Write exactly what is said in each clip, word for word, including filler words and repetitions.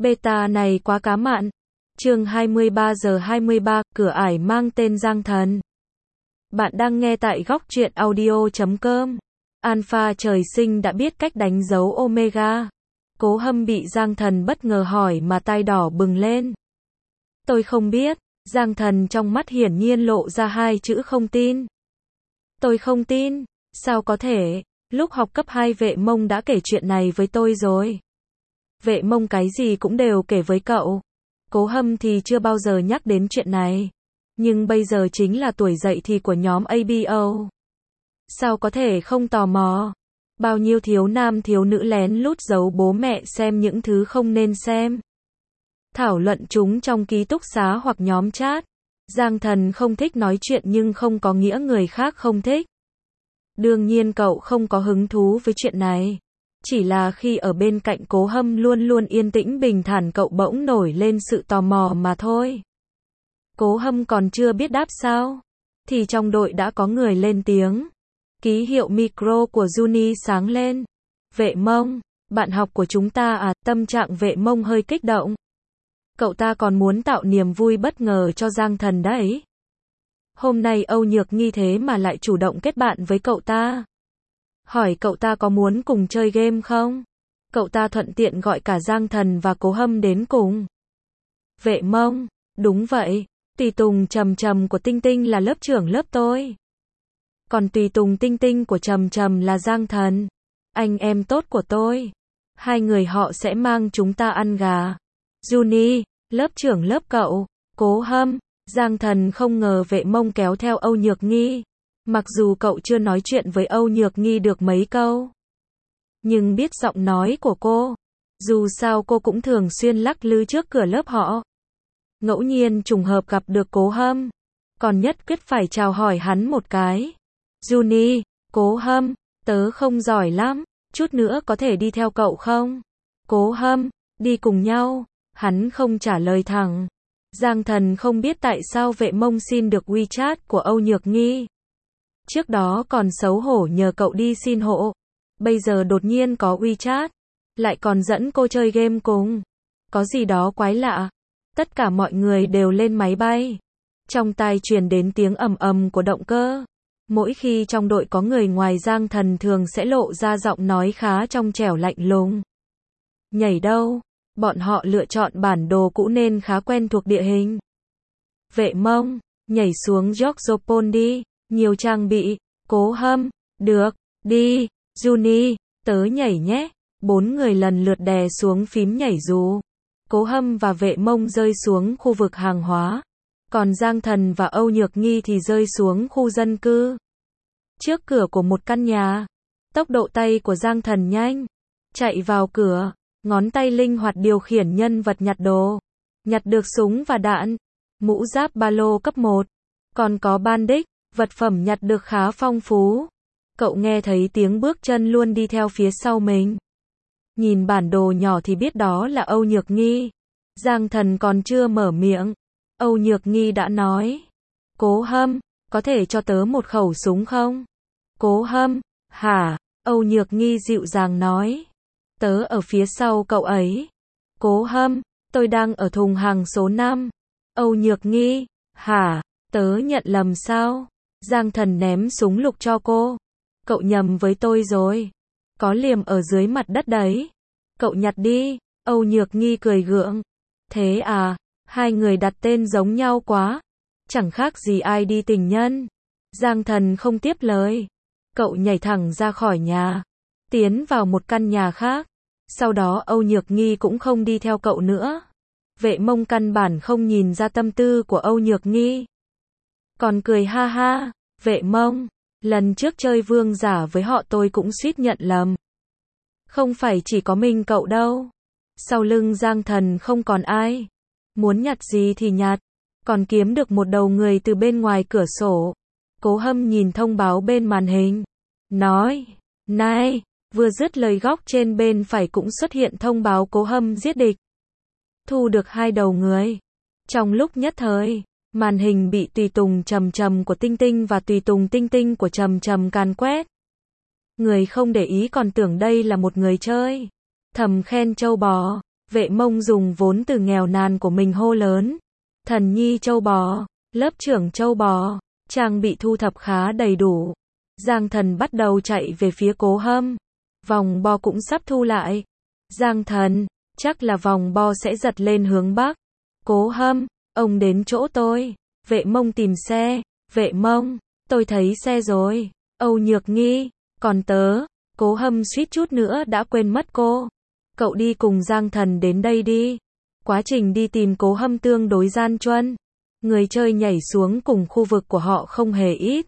Beta này quá cá mặn. Chương hai mươi ba giờ hai mươi ba, cửa ải mang tên Giang Thần. Bạn đang nghe tại góc truyện audio chấm com. Alpha trời sinh đã biết cách đánh dấu Omega. Cố Hâm bị Giang Thần bất ngờ hỏi mà tai đỏ bừng lên. Tôi không biết. Giang Thần trong mắt hiển nhiên lộ ra hai chữ không tin. Tôi không tin. Sao có thể? Lúc học cấp hai Vệ Mông đã kể chuyện này với tôi rồi. Vệ Mông cái gì cũng đều kể với cậu. Cố Hâm thì chưa bao giờ nhắc đến chuyện này. Nhưng bây giờ chính là tuổi dậy thì của nhóm a bê o. Sao có thể không tò mò? Bao nhiêu thiếu nam thiếu nữ lén lút giấu bố mẹ xem những thứ không nên xem. Thảo luận chúng trong ký túc xá hoặc nhóm chat. Giang Thần không thích nói chuyện nhưng không có nghĩa người khác không thích. Đương nhiên cậu không có hứng thú với chuyện này. Chỉ là khi ở bên cạnh Cố Hâm luôn luôn yên tĩnh bình thản cậu bỗng nổi lên sự tò mò mà thôi. Cố Hâm còn chưa biết đáp sao. Thì trong đội đã có người lên tiếng. Ký hiệu micro của Juni sáng lên. Vệ Mông, bạn học của chúng ta à? Tâm trạng Vệ Mông hơi kích động. Cậu ta còn muốn tạo niềm vui bất ngờ cho Giang Thần đấy. Hôm nay Âu Nhược Nghi thế mà lại chủ động kết bạn với cậu ta. Hỏi cậu ta có muốn cùng chơi game không? Cậu ta thuận tiện gọi cả Giang Thần và Cố Hâm đến cùng. Vệ Mông, đúng vậy, Tùy Tùng Trầm Trầm của Tinh Tinh là lớp trưởng lớp tôi. Còn Tùy Tùng Tinh Tinh của Trầm Trầm là Giang Thần, anh em tốt của tôi. Hai người họ sẽ mang chúng ta ăn gà. Juni, lớp trưởng lớp cậu, Cố Hâm, Giang Thần không ngờ Vệ Mông kéo theo Âu Nhược Nghi. Mặc dù cậu chưa nói chuyện với Âu Nhược Nghi được mấy câu, nhưng biết giọng nói của cô. Dù sao cô cũng thường xuyên lắc lư trước cửa lớp họ. Ngẫu nhiên trùng hợp gặp được Cố Hâm, còn nhất quyết phải chào hỏi hắn một cái. Juni, Cố Hâm, tớ không giỏi lắm, chút nữa có thể đi theo cậu không? Cố Hâm, đi cùng nhau. Hắn không trả lời thẳng. Giang Thần không biết tại sao Vệ Mông xin được WeChat của Âu Nhược Nghi. Trước đó còn xấu hổ nhờ cậu đi xin hộ. Bây giờ đột nhiên có WeChat. Lại còn dẫn cô chơi game cùng. Có gì đó quái lạ. Tất cả mọi người đều lên máy bay. Trong tai truyền đến tiếng ầm ầm của động cơ. Mỗi khi trong đội có người ngoài Giang Thần thường sẽ lộ ra giọng nói khá trong trẻo lạnh lùng. Nhảy đâu? Bọn họ lựa chọn bản đồ cũ nên khá quen thuộc địa hình. Vệ Mông, nhảy xuống Yorkshire đi. Nhiều trang bị. Cố Hâm, được, đi. Juni, tớ nhảy nhé. Bốn người lần lượt đè xuống phím nhảy dù. Cố Hâm và Vệ Mông rơi xuống khu vực hàng hóa. Còn Giang Thần và Âu Nhược Nghi thì rơi xuống khu dân cư. Trước cửa của một căn nhà. Tốc độ tay của Giang Thần nhanh. Chạy vào cửa. Ngón tay linh hoạt điều khiển nhân vật nhặt đồ. Nhặt được súng và đạn. Mũ giáp ba lô cấp một. Còn có bandage. Vật phẩm nhặt được khá phong phú. Cậu nghe thấy tiếng bước chân luôn đi theo phía sau mình. Nhìn bản đồ nhỏ thì biết đó là Âu Nhược Nghi. Giang Thần còn chưa mở miệng. Âu Nhược Nghi đã nói. Cố Hâm, có thể cho tớ một khẩu súng không? Cố Hâm, hả? Âu Nhược Nghi dịu dàng nói. Tớ ở phía sau cậu ấy. Cố Hâm, tôi đang ở thùng hàng số năm. Âu Nhược Nghi, hả? Tớ nhận lầm sao? Giang Thần ném súng lục cho cô. Cậu nhầm với tôi rồi. Có liềm ở dưới mặt đất đấy. Cậu nhặt đi. Âu Nhược Nghi cười gượng. Thế à? Hai người đặt tên giống nhau quá. Chẳng khác gì ai đi tình nhân. Giang Thần không tiếp lời. Cậu nhảy thẳng ra khỏi nhà. Tiến vào một căn nhà khác. Sau đó Âu Nhược Nghi cũng không đi theo cậu nữa. Vệ Mông căn bản không nhìn ra tâm tư của Âu Nhược Nghi. Còn cười ha ha. Vệ Mông, lần trước chơi vương giả với họ tôi cũng suýt nhận lầm. Không phải chỉ có mình cậu đâu. Sau lưng Giang Thần không còn ai. Muốn nhặt gì thì nhặt. Còn kiếm được một đầu người từ bên ngoài cửa sổ. Cố Hâm nhìn thông báo bên màn hình. Nói, này, vừa dứt lời góc trên bên phải cũng xuất hiện thông báo Cố Hâm giết địch. Thu được hai đầu người. Trong lúc nhất thời, màn hình bị Tùy Tùng Trầm Trầm của Tinh Tinh và Tùy Tùng Tinh Tinh của Trầm Trầm càn quét. Người không để ý còn tưởng đây là một người chơi. Thầm khen trâu bò. Vệ Mông dùng vốn từ nghèo nàn của mình hô lớn. Thần nhi châu bò, lớp trưởng châu bò, trang bị thu thập khá đầy đủ. Giang Thần bắt đầu chạy về phía Cố Hâm. Vòng bo cũng sắp thu lại. Giang Thần, chắc là vòng bo sẽ giật lên hướng Bắc. Cố Hâm, ông đến chỗ tôi. Vệ Mông tìm xe. Vệ Mông, tôi thấy xe rồi. Âu Nhược Nghi, còn tớ. Cố Hâm suýt chút nữa đã quên mất cô. Cậu đi cùng Giang Thần đến đây đi. Quá trình đi tìm Cố Hâm tương đối gian truân. Người chơi nhảy xuống cùng khu vực của họ không hề ít.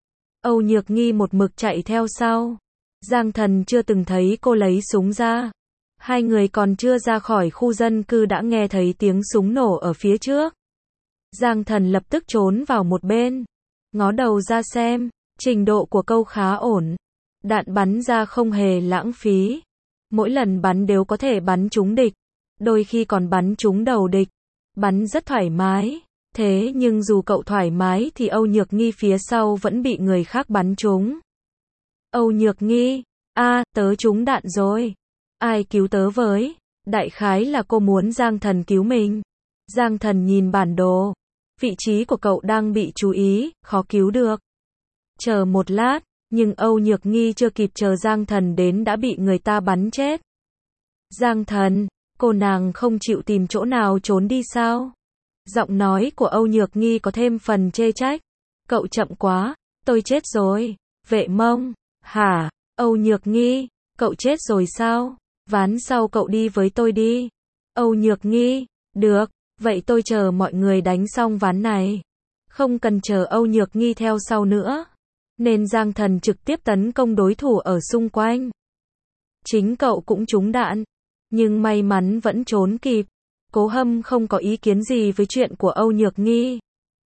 Âu Nhược Nghi một mực chạy theo sau. Giang Thần chưa từng thấy cô lấy súng ra. Hai người còn chưa ra khỏi khu dân cư đã nghe thấy tiếng súng nổ ở phía trước. Giang Thần lập tức trốn vào một bên. Ngó đầu ra xem. Trình độ của câu khá ổn. Đạn bắn ra không hề lãng phí. Mỗi lần bắn đều có thể bắn trúng địch. Đôi khi còn bắn trúng đầu địch. Bắn rất thoải mái. Thế nhưng dù cậu thoải mái thì Âu Nhược Nghi phía sau vẫn bị người khác bắn trúng. Âu Nhược Nghi, a, tớ trúng đạn rồi. Ai cứu tớ với? Đại khái là cô muốn Giang Thần cứu mình. Giang Thần nhìn bản đồ. Vị trí của cậu đang bị chú ý, khó cứu được. Chờ một lát, nhưng Âu Nhược Nghi chưa kịp chờ Giang Thần đến đã bị người ta bắn chết. Giang Thần, cô nàng không chịu tìm chỗ nào trốn đi sao? Giọng nói của Âu Nhược Nghi có thêm phần chê trách. Cậu chậm quá, tôi chết rồi. Vệ Mông, hả? Âu Nhược Nghi, cậu chết rồi sao? Ván sau cậu đi với tôi đi. Âu Nhược Nghi, được, vậy tôi chờ mọi người đánh xong ván này. Không cần chờ Âu Nhược Nghi theo sau nữa. Nên Giang Thần trực tiếp tấn công đối thủ ở xung quanh. Chính cậu cũng trúng đạn. Nhưng may mắn vẫn trốn kịp. Cố Hâm không có ý kiến gì với chuyện của Âu Nhược Nghi.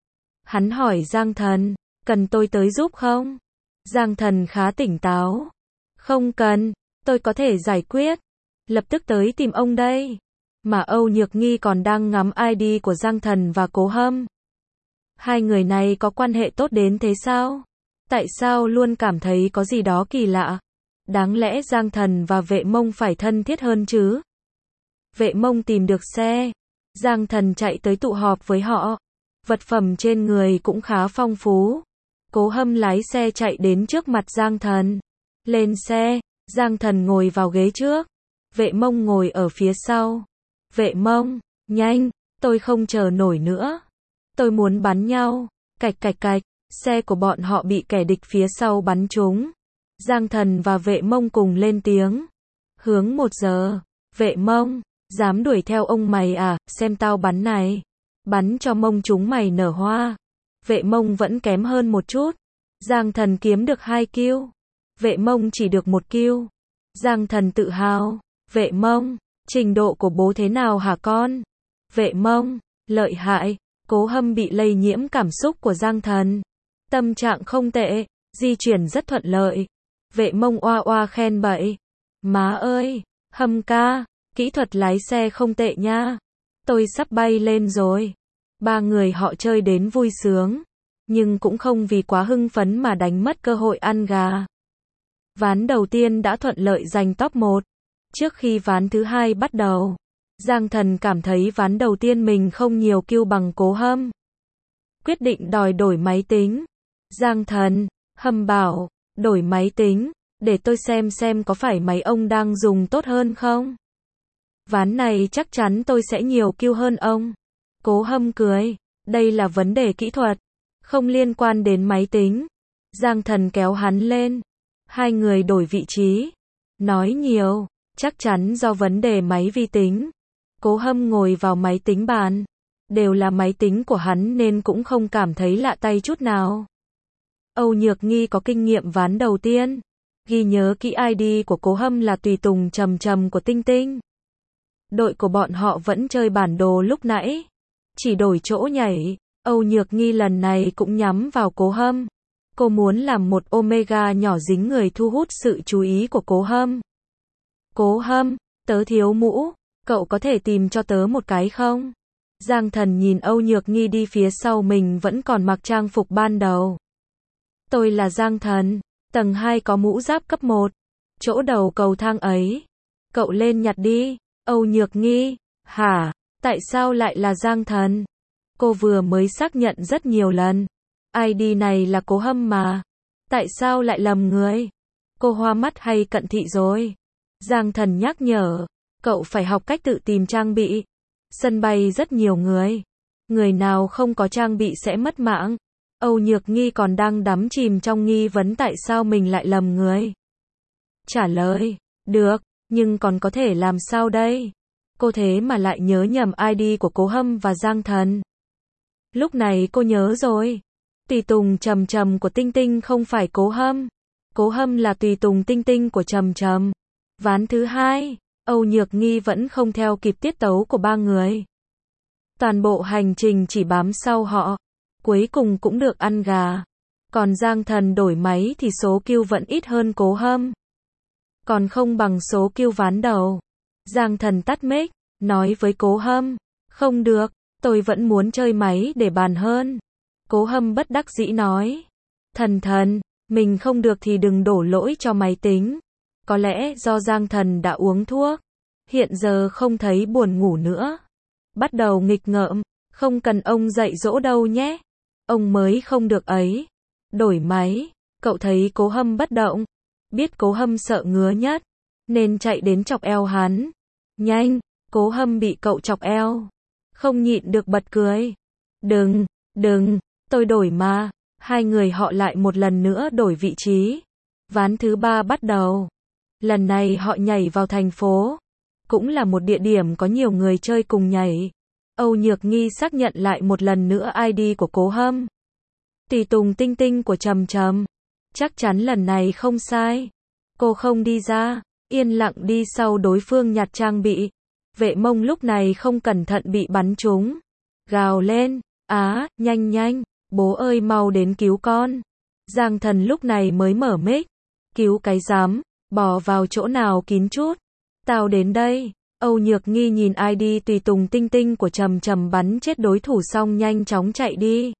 Hắn hỏi Giang Thần, cần tôi tới giúp không? Giang Thần khá tỉnh táo. Không cần, tôi có thể giải quyết. Lập tức tới tìm ông đây. Mà Âu Nhược Nghi còn đang ngắm i đê của Giang Thần và Cố Hâm. Hai người này có quan hệ tốt đến thế sao? Tại sao luôn cảm thấy có gì đó kỳ lạ? Đáng lẽ Giang Thần và Vệ Mông phải thân thiết hơn chứ? Vệ Mông tìm được xe. Giang Thần chạy tới tụ họp với họ. Vật phẩm trên người cũng khá phong phú. Cố Hâm lái xe chạy đến trước mặt Giang Thần. Lên xe, Giang Thần ngồi vào ghế trước. Vệ Mông ngồi ở phía sau. Vệ Mông, nhanh, tôi không chờ nổi nữa. Tôi muốn bắn nhau. Cạch cạch cạch, xe của bọn họ bị kẻ địch phía sau bắn trúng. Giang Thần và Vệ Mông cùng lên tiếng. Hướng một giờ. Vệ Mông, dám đuổi theo ông mày à, xem tao bắn này. Bắn cho Mông chúng mày nở hoa. Vệ Mông vẫn kém hơn một chút. Giang Thần kiếm được hai kill. Vệ Mông chỉ được một kill. Giang Thần tự hào. Vệ Mông, trình độ của bố thế nào hả con? Vệ Mông, lợi hại. Cố Hâm bị lây nhiễm cảm xúc của Giang Thần. Tâm trạng không tệ, di chuyển rất thuận lợi. Vệ Mông oa oa khen bậy. Má ơi, Hâm ca, kỹ thuật lái xe không tệ nha. Tôi sắp bay lên rồi. Ba người họ chơi đến vui sướng. Nhưng cũng không vì quá hưng phấn mà đánh mất cơ hội ăn gà. Ván đầu tiên đã thuận lợi giành top một. Trước khi ván thứ hai bắt đầu, Giang Thần cảm thấy ván đầu tiên mình không nhiều kill bằng Cố Hâm. Quyết định đòi đổi máy tính. Giang Thần, Hâm bảo, đổi máy tính, để tôi xem xem có phải máy ông đang dùng tốt hơn không. Ván này chắc chắn tôi sẽ nhiều kill hơn ông. Cố Hâm cười, đây là vấn đề kỹ thuật, không liên quan đến máy tính. Giang Thần kéo hắn lên. Hai người đổi vị trí. Nói nhiều, chắc chắn do vấn đề máy vi tính. Cố Hâm ngồi vào máy tính bàn. Đều là máy tính của hắn nên cũng không cảm thấy lạ tay chút nào. Âu Nhược Nghi có kinh nghiệm ván đầu tiên. Ghi nhớ kỹ i đê của Cố Hâm là tùy tùng trầm trầm của Tinh Tinh. Đội của bọn họ vẫn chơi bản đồ lúc nãy. Chỉ đổi chỗ nhảy. Âu Nhược Nghi lần này cũng nhắm vào Cố Hâm. Cô muốn làm một Omega nhỏ dính người thu hút sự chú ý của Cố Hâm. Cố Hâm, tớ thiếu mũ. Cậu có thể tìm cho tớ một cái không? Giang Thần nhìn Âu Nhược Nghi đi phía sau mình vẫn còn mặc trang phục ban đầu. Tôi là Giang Thần. Tầng hai có mũ giáp cấp một. Chỗ đầu cầu thang ấy. Cậu lên nhặt đi. Âu Nhược Nghi, hả? Tại sao lại là Giang Thần? Cô vừa mới xác nhận rất nhiều lần. i đê này là Cố Hâm mà. Tại sao lại lầm người? Cô hoa mắt hay cận thị rồi? Giang Thần nhắc nhở. Cậu phải học cách tự tìm trang bị. Sân bay rất nhiều người. Người nào không có trang bị sẽ mất mạng. Âu Nhược Nghi còn đang đắm chìm trong nghi vấn tại sao mình lại lầm người. Trả lời. Được, nhưng còn có thể làm sao đây? Cô thế mà lại nhớ nhầm i đê của Cố Hâm và Giang Thần. Lúc này cô nhớ rồi. Tùy tùng Trầm Trầm của Tinh Tinh không phải Cố Hâm. Cố Hâm là tùy tùng Tinh Tinh của Trầm Trầm. Ván thứ hai, Âu Nhược Nghi vẫn không theo kịp tiết tấu của ba người. Toàn bộ hành trình chỉ bám sau họ. Cuối cùng cũng được ăn gà. Còn Giang Thần đổi máy thì số kill vẫn ít hơn Cố Hâm. Còn không bằng số kill ván đầu. Giang Thần tắt mic, nói với Cố Hâm. Không được, tôi vẫn muốn chơi máy để bàn hơn. Cố Hâm bất đắc dĩ nói. Thần Thần, mình không được thì đừng đổ lỗi cho máy tính. Có lẽ do Giang Thần đã uống thuốc. Hiện giờ không thấy buồn ngủ nữa. Bắt đầu nghịch ngợm. Không cần ông dạy dỗ đâu nhé. Ông mới không được ấy. Đổi máy. Cậu thấy Cố Hâm bất động. Biết Cố Hâm sợ ngứa nhất. Nên chạy đến chọc eo hắn. Nhanh. Cố Hâm bị cậu chọc eo. Không nhịn được bật cười. Đừng, đừng. Tôi đổi mà. Hai người họ lại một lần nữa đổi vị trí. Ván thứ ba bắt đầu. Lần này họ nhảy vào thành phố. Cũng là một địa điểm có nhiều người chơi cùng nhảy. Âu Nhược Nghi xác nhận lại một lần nữa i đê của Cố Hâm. Tùy tùng Tinh Tinh của Trầm Trầm. Chắc chắn lần này không sai. Cô không đi ra, yên lặng đi sau đối phương nhặt trang bị. Vệ Mông lúc này không cẩn thận bị bắn trúng. Gào lên, á, nhanh nhanh, bố ơi mau đến cứu con. Giang Thần lúc này mới mở mic. Cứu cái dám, bò vào chỗ nào kín chút. Tao đến đây. Âu Nhược Nghi nhìn i đê tùy tùng Tinh Tinh của Trầm Trầm bắn chết đối thủ xong nhanh chóng chạy đi.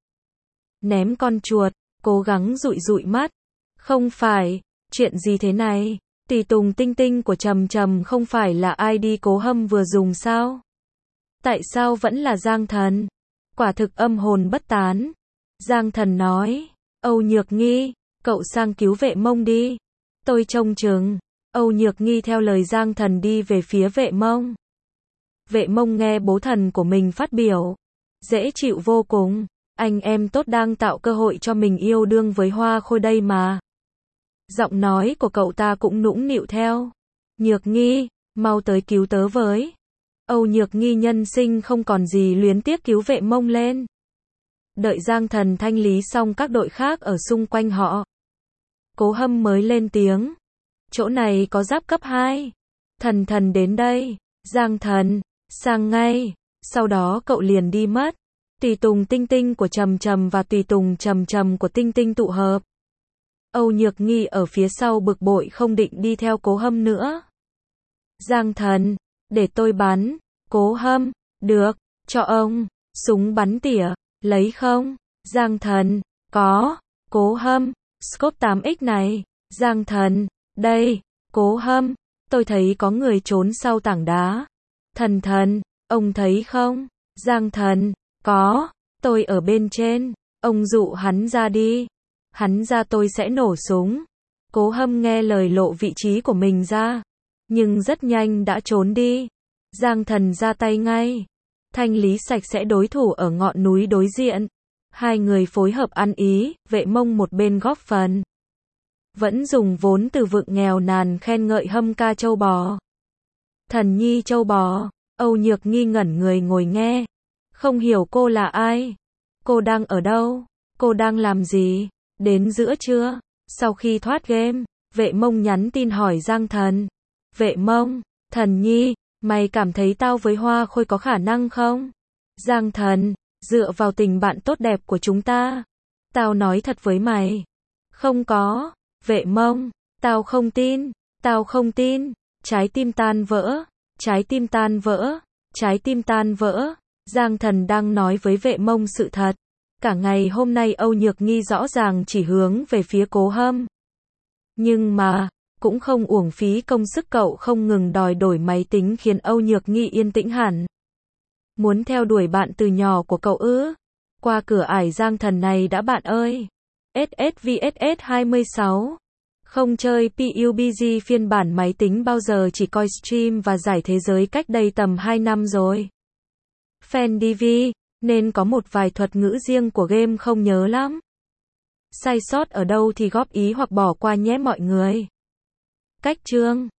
Ném con chuột, cố gắng dụi dụi mắt. Không phải, chuyện gì thế này? Tùy tùng Tinh Tinh của Trầm Trầm không phải là i đê Cố Hâm vừa dùng sao? Tại sao vẫn là Giang Thần? Quả thực âm hồn bất tán. Giang Thần nói, Âu Nhược Nghi, cậu sang cứu Vệ Mông đi. Tôi trông chừng. Âu Nhược Nghi theo lời Giang Thần đi về phía Vệ Mông. Vệ Mông nghe bố thần của mình phát biểu. Dễ chịu vô cùng. Anh em tốt đang tạo cơ hội cho mình yêu đương với Hoa Khôi đây mà. Giọng nói của cậu ta cũng nũng nịu theo. Nhược Nghi, mau tới cứu tớ với. Âu Nhược Nghi nhân sinh không còn gì luyến tiếc cứu Vệ Mông lên. Đợi Giang Thần thanh lý xong các đội khác ở xung quanh họ. Cố Hâm mới lên tiếng. Chỗ này có giáp cấp hai. Thần Thần đến đây. Giang Thần, sang ngay. Sau đó cậu liền đi mất. Tùy tùng Tinh Tinh của Trầm Trầm và tùy tùng Trầm Trầm của Tinh Tinh tụ hợp. Âu Nhược Nghi ở phía sau bực bội không định đi theo Cố Hâm nữa. Giang Thần, để tôi bắn. Cố Hâm, được, cho ông. Súng bắn tỉa, lấy không? Giang Thần, có. Cố Hâm, scope tám x này. Giang Thần, đây. Cố Hâm, tôi thấy có người trốn sau tảng đá. Thần Thần, ông thấy không? Giang Thần, có. Tôi ở bên trên. Ông dụ hắn ra đi. Hắn ra tôi sẽ nổ súng. Cố Hâm nghe lời lộ vị trí của mình ra. Nhưng rất nhanh đã trốn đi. Giang Thần ra tay ngay. Thanh lý sạch sẽ đối thủ ở ngọn núi đối diện. Hai người phối hợp ăn ý, Vệ Mông một bên góp phần. Vẫn dùng vốn từ vựng nghèo nàn khen ngợi Hâm ca châu bò. Thần nhi châu bò. Âu Nhược Nghi ngẩn người ngồi nghe. Không hiểu cô là ai. Cô đang ở đâu? Cô đang làm gì? Đến giữa trưa. Sau khi thoát game, Vệ Mông nhắn tin hỏi Giang Thần. Vệ Mông, Thần nhi, mày cảm thấy tao với Hoa Khôi có khả năng không? Giang Thần, dựa vào tình bạn tốt đẹp của chúng ta. Tao nói thật với mày. Không có. Vệ Mông, tao không tin. Tao không tin. Trái tim tan vỡ. Trái tim tan vỡ. Trái tim tan vỡ. Giang Thần đang nói với Vệ Mông sự thật. Cả ngày hôm nay Âu Nhược Nghi rõ ràng chỉ hướng về phía Cố Hâm. Nhưng mà, Cũng không uổng phí công sức cậu không ngừng đòi đổi máy tính khiến Âu Nhược Nghi yên tĩnh hẳn. Muốn theo đuổi bạn từ nhỏ của cậu ư? Qua cửa ải giang thần này đã bạn ơi. ét ét vê ét ét hai mươi sáu. Không chơi pê u bê giê phiên bản máy tính bao giờ, chỉ coi stream và giải thế giới cách đây tầm hai năm rồi. Fan đê vê, nên có một vài thuật ngữ riêng của game không nhớ lắm. Sai sót ở đâu thì góp ý hoặc bỏ qua nhé mọi người. Cách chương